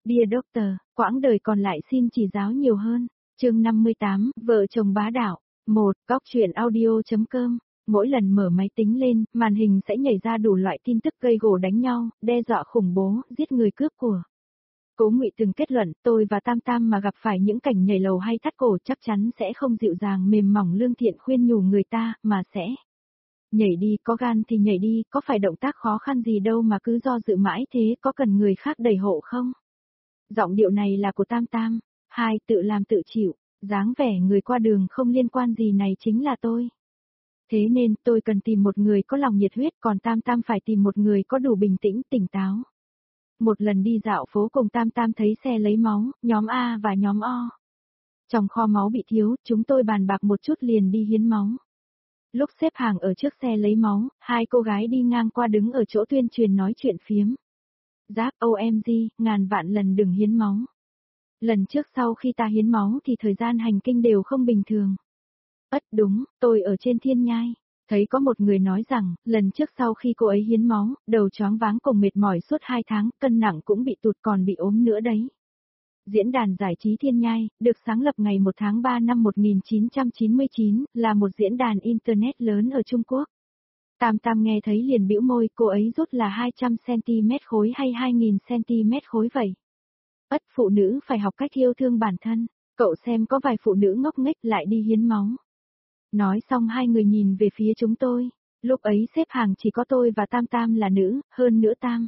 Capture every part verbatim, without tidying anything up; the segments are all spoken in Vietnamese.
Dear Doctor, quãng đời còn lại xin chỉ giáo nhiều hơn. Chương năm mươi tám, vợ chồng bá đạo. một. Góc truyện audio.com. Mỗi lần mở máy tính lên, màn hình sẽ nhảy ra đủ loại tin tức gây gổ đánh nhau, đe dọa khủng bố, giết người cướp của. Cố Ngụy từng kết luận, tôi và Tam Tam mà gặp phải những cảnh nhảy lầu hay thắt cổ chắc chắn sẽ không dịu dàng mềm mỏng lương thiện khuyên nhủ người ta, mà sẽ nhảy đi, có gan thì nhảy đi, có phải động tác khó khăn gì đâu mà cứ do dự mãi thế, có cần người khác đẩy hộ không? Giọng điệu này là của Tam Tam. Hai, tự làm tự chịu, dáng vẻ người qua đường không liên quan gì này chính là tôi. Thế nên tôi cần tìm một người có lòng nhiệt huyết, còn Tam Tam phải tìm một người có đủ bình tĩnh, tỉnh táo. Một lần đi dạo phố cùng Tam Tam thấy xe lấy máu, nhóm A và nhóm O. Trong kho máu bị thiếu, chúng tôi bàn bạc một chút liền đi hiến máu. Lúc xếp hàng ở trước xe lấy máu, hai cô gái đi ngang qua đứng ở chỗ tuyên truyền nói chuyện phiếm. Giáp o em giê, ngàn vạn lần đừng hiến máu. Lần trước sau khi ta hiến máu thì thời gian hành kinh đều không bình thường. Ất đúng, tôi ở trên thiên nhai. Thấy có một người nói rằng, lần trước sau khi cô ấy hiến máu, đầu choáng váng cùng mệt mỏi suốt hai tháng, cân nặng cũng bị tụt còn bị ốm nữa đấy. Diễn đàn giải trí Thiên Nhai, được sáng lập ngày một tháng ba năm một nghìn chín trăm chín mươi chín, là một diễn đàn Internet lớn ở Trung Quốc. Tam Tam nghe thấy liền bĩu môi, cô ấy rút là hai trăm xăng-ti-mét khối hay hai nghìn xăng-ti-mét khối vậy? Ất, phụ nữ phải học cách yêu thương bản thân, cậu xem có vài phụ nữ ngốc nghếch lại đi hiến máu. Nói xong hai người nhìn về phía chúng tôi, lúc ấy xếp hàng chỉ có tôi và Tam Tam là nữ, hơn nữa Tam.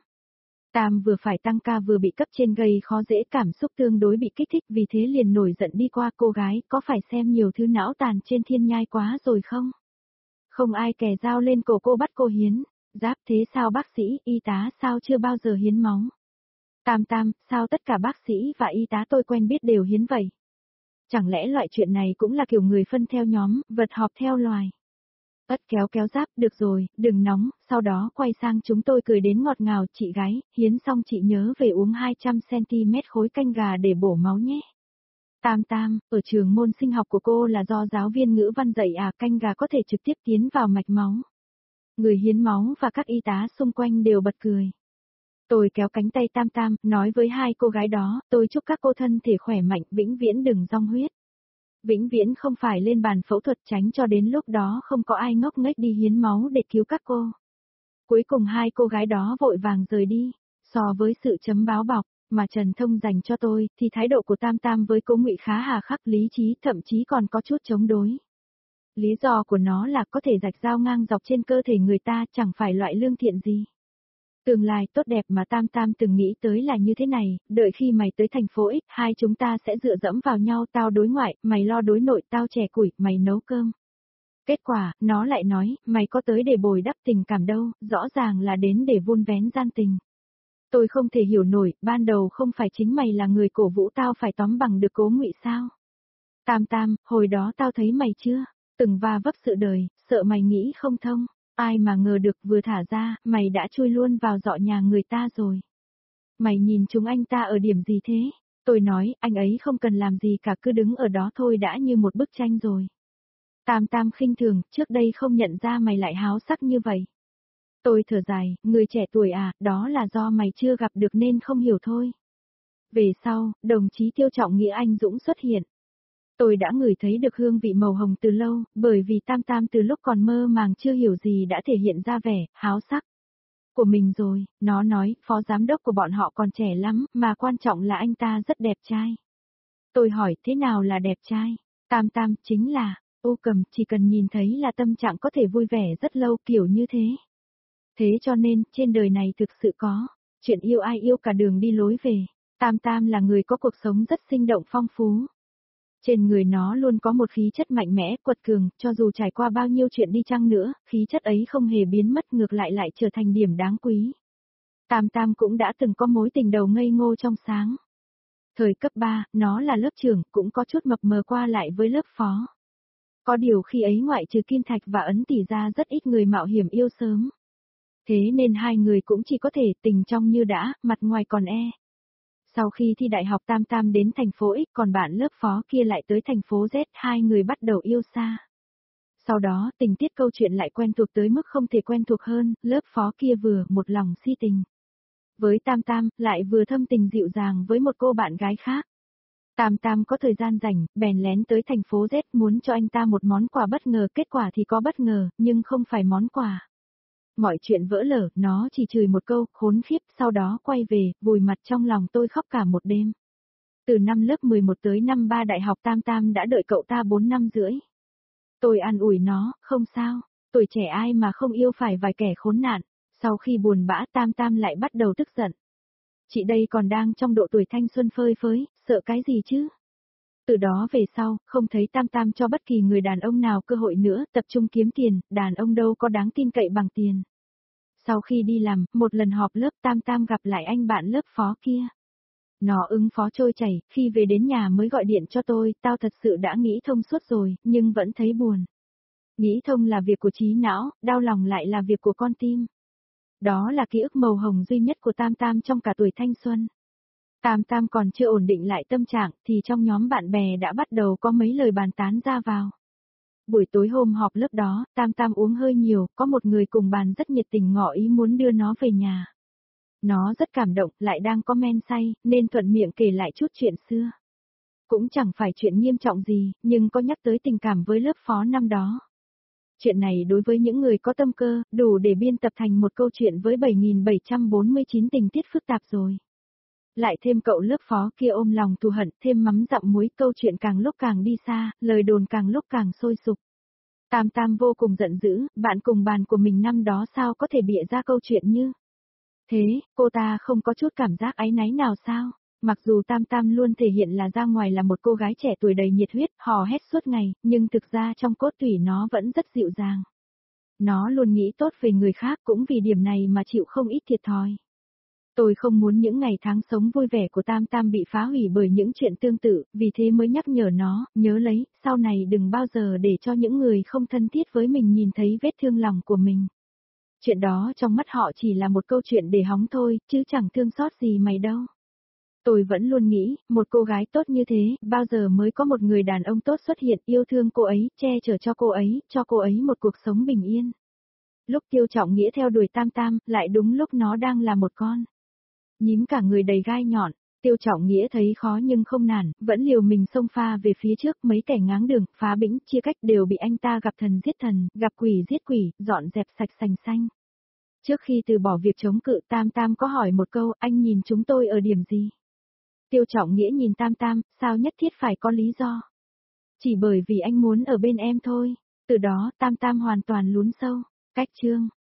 Tam vừa phải tăng ca vừa bị cấp trên gây khó dễ, cảm xúc tương đối bị kích thích, vì thế liền nổi giận đi qua cô gái, có phải xem nhiều thứ não tàn trên thiên nhai quá rồi không? Không ai kè dao lên cổ cô bắt cô hiến. Giáp, thế sao bác sĩ, y tá sao chưa bao giờ hiến máu? Tam Tam, sao tất cả bác sĩ và y tá tôi quen biết đều hiến vậy? Chẳng lẽ loại chuyện này cũng là kiểu người phân theo nhóm, vật họp theo loài? Ất kéo kéo Giáp, được rồi, đừng nóng, sau đó quay sang chúng tôi cười đến ngọt ngào, chị gái, hiến xong chị nhớ về uống hai trăm xăng-ti-mét khối canh gà để bổ máu nhé. Tam Tam, ở trường môn sinh học của cô là do giáo viên ngữ văn dạy à, canh gà có thể trực tiếp tiến vào mạch máu. Người hiến máu và các y tá xung quanh đều bật cười. Tôi kéo cánh tay Tam Tam, nói với hai cô gái đó, tôi chúc các cô thân thể khỏe mạnh, vĩnh viễn đừng rong huyết. Vĩnh viễn không phải lên bàn phẫu thuật, tránh cho đến lúc đó không có ai ngốc nghếch đi hiến máu để cứu các cô. Cuối cùng hai cô gái đó vội vàng rời đi. So với sự chấm báo bọc mà Trần Thông dành cho tôi, thì thái độ của Tam Tam với Cố Ngụy khá hà khắc, lý trí, thậm chí còn có chút chống đối. Lý do của nó là có thể rạch dao ngang dọc trên cơ thể người ta, chẳng phải loại lương thiện gì. Tương lai tốt đẹp mà Tam Tam từng nghĩ tới là như thế này, đợi khi mày tới thành phố X, hai chúng ta sẽ dựa dẫm vào nhau, tao đối ngoại, mày lo đối nội, tao chẻ củi, mày nấu cơm. Kết quả, nó lại nói, mày có tới để bồi đắp tình cảm đâu, rõ ràng là đến để vun vén gian tình. Tôi không thể hiểu nổi, ban đầu không phải chính mày là người cổ vũ tao phải tóm bằng được Cố Ngụy sao? Tam Tam, hồi đó tao thấy mày chưa, từng va vấp sự đời, sợ mày nghĩ không thông. Ai mà ngờ được vừa thả ra, mày đã chui luôn vào dọ nhà người ta rồi. Mày nhìn chúng anh ta ở điểm gì thế? Tôi nói, anh ấy không cần làm gì cả, cứ đứng ở đó thôi đã như một bức tranh rồi. Tam Tam khinh thường, trước đây không nhận ra mày lại háo sắc như vậy. Tôi thở dài, người trẻ tuổi à, đó là do mày chưa gặp được nên không hiểu thôi. Về sau, đồng chí Tiêu Trọng Nghĩa anh dũng xuất hiện. Tôi đã ngửi thấy được hương vị màu hồng từ lâu, bởi vì Tam Tam từ lúc còn mơ màng chưa hiểu gì đã thể hiện ra vẻ, háo sắc của mình rồi. Nó nói, phó giám đốc của bọn họ còn trẻ lắm, mà quan trọng là anh ta rất đẹp trai. Tôi hỏi, thế nào là đẹp trai? Tam Tam, chính là, ô cầm, chỉ cần nhìn thấy là tâm trạng có thể vui vẻ rất lâu, kiểu như thế. Thế cho nên, trên đời này thực sự có chuyện yêu ai yêu cả đường đi lối về. Tam Tam là người có cuộc sống rất sinh động phong phú. Trên người nó luôn có một khí chất mạnh mẽ, quật cường, cho dù trải qua bao nhiêu chuyện đi chăng nữa, khí chất ấy không hề biến mất, ngược lại lại trở thành điểm đáng quý. Tam Tam cũng đã từng có mối tình đầu ngây ngô trong sáng. Thời cấp ba, nó là lớp trưởng, cũng có chút mập mờ qua lại với lớp phó. Có điều khi ấy ngoại trừ Kim Thạch và Ấn Tỷ ra rất ít người mạo hiểm yêu sớm. Thế nên hai người cũng chỉ có thể tình trong như đã, mặt ngoài còn e. Sau khi thi đại học Tam Tam đến thành phố X, còn bạn lớp phó kia lại tới thành phố Z, hai người bắt đầu yêu xa. Sau đó, tình tiết câu chuyện lại quen thuộc tới mức không thể quen thuộc hơn, lớp phó kia vừa một lòng si tình. Với Tam Tam, lại vừa thâm tình dịu dàng với một cô bạn gái khác. Tam Tam có thời gian rảnh, bèn lén tới thành phố Z muốn cho anh ta một món quà bất ngờ, kết quả thì có bất ngờ, nhưng không phải món quà. Mọi chuyện vỡ lở, nó chỉ chửi một câu, khốn khiếp, sau đó quay về, vùi mặt trong lòng tôi khóc cả một đêm. Từ năm lớp mười một tới năm ba đại học Tam Tam đã đợi cậu ta bốn năm rưỡi. Tôi an ủi nó, không sao, tuổi trẻ ai mà không yêu phải vài kẻ khốn nạn. Sau khi buồn bã Tam Tam lại bắt đầu tức giận. Chị đây còn đang trong độ tuổi thanh xuân phơi phới, sợ cái gì chứ? Từ đó về sau, không thấy Tam Tam cho bất kỳ người đàn ông nào cơ hội nữa, tập trung kiếm tiền, đàn ông đâu có đáng tin cậy bằng tiền. Sau khi đi làm, một lần họp lớp Tam Tam gặp lại anh bạn lớp phó kia. Nó ứng phó trôi chảy, khi về đến nhà mới gọi điện cho tôi, tao thật sự đã nghĩ thông suốt rồi, nhưng vẫn thấy buồn. Nghĩ thông là việc của trí não, đau lòng lại là việc của con tim. Đó là ký ức màu hồng duy nhất của Tam Tam trong cả tuổi thanh xuân. Tam Tam còn chưa ổn định lại tâm trạng, thì trong nhóm bạn bè đã bắt đầu có mấy lời bàn tán ra vào. Buổi tối hôm họp lớp đó, Tam Tam uống hơi nhiều, có một người cùng bàn rất nhiệt tình ngỏ ý muốn đưa nó về nhà. Nó rất cảm động, lại đang có men say, nên thuận miệng kể lại chút chuyện xưa. Cũng chẳng phải chuyện nghiêm trọng gì, nhưng có nhắc tới tình cảm với lớp phó năm đó. Chuyện này đối với những người có tâm cơ, đủ để biên tập thành một câu chuyện với bảy nghìn bảy trăm bốn mươi chín tình tiết phức tạp rồi. Lại thêm cậu lớp phó kia ôm lòng thù hận, thêm mắm dặm muối, câu chuyện càng lúc càng đi xa, lời đồn càng lúc càng sôi sục. Tam Tam vô cùng giận dữ, bạn cùng bàn của mình năm đó sao có thể bịa ra câu chuyện như thế, cô ta không có chút cảm giác áy náy nào sao? Mặc dù Tam Tam luôn thể hiện là ra ngoài là một cô gái trẻ tuổi đầy nhiệt huyết, hò hét suốt ngày, nhưng thực ra trong cốt tủy nó vẫn rất dịu dàng. Nó luôn nghĩ tốt về người khác, cũng vì điểm này mà chịu không ít thiệt thòi. Tôi không muốn những ngày tháng sống vui vẻ của Tam Tam bị phá hủy bởi những chuyện tương tự, vì thế mới nhắc nhở nó, nhớ lấy, sau này đừng bao giờ để cho những người không thân thiết với mình nhìn thấy vết thương lòng của mình. Chuyện đó trong mắt họ chỉ là một câu chuyện để hóng thôi, chứ chẳng thương xót gì mày đâu. Tôi vẫn luôn nghĩ, một cô gái tốt như thế, bao giờ mới có một người đàn ông tốt xuất hiện yêu thương cô ấy, che chở cho cô ấy, cho cô ấy một cuộc sống bình yên. Lúc Tiêu Trọng Nghĩa theo đuổi Tam Tam, lại đúng lúc nó đang là một con nhím cả người đầy gai nhọn. Tiêu Trọng Nghĩa thấy khó nhưng không nản, vẫn liều mình xông pha về phía trước, mấy kẻ ngáng đường, phá bĩnh, chia cách đều bị anh ta gặp thần giết thần, gặp quỷ giết quỷ, dọn dẹp sạch sành xanh. Trước khi từ bỏ việc chống cự, Tam Tam có hỏi một câu, anh nhìn chúng tôi ở điểm gì? Tiêu Trọng Nghĩa nhìn Tam Tam, sao nhất thiết phải có lý do? Chỉ bởi vì anh muốn ở bên em thôi. Từ đó Tam Tam hoàn toàn lún sâu. Cách chương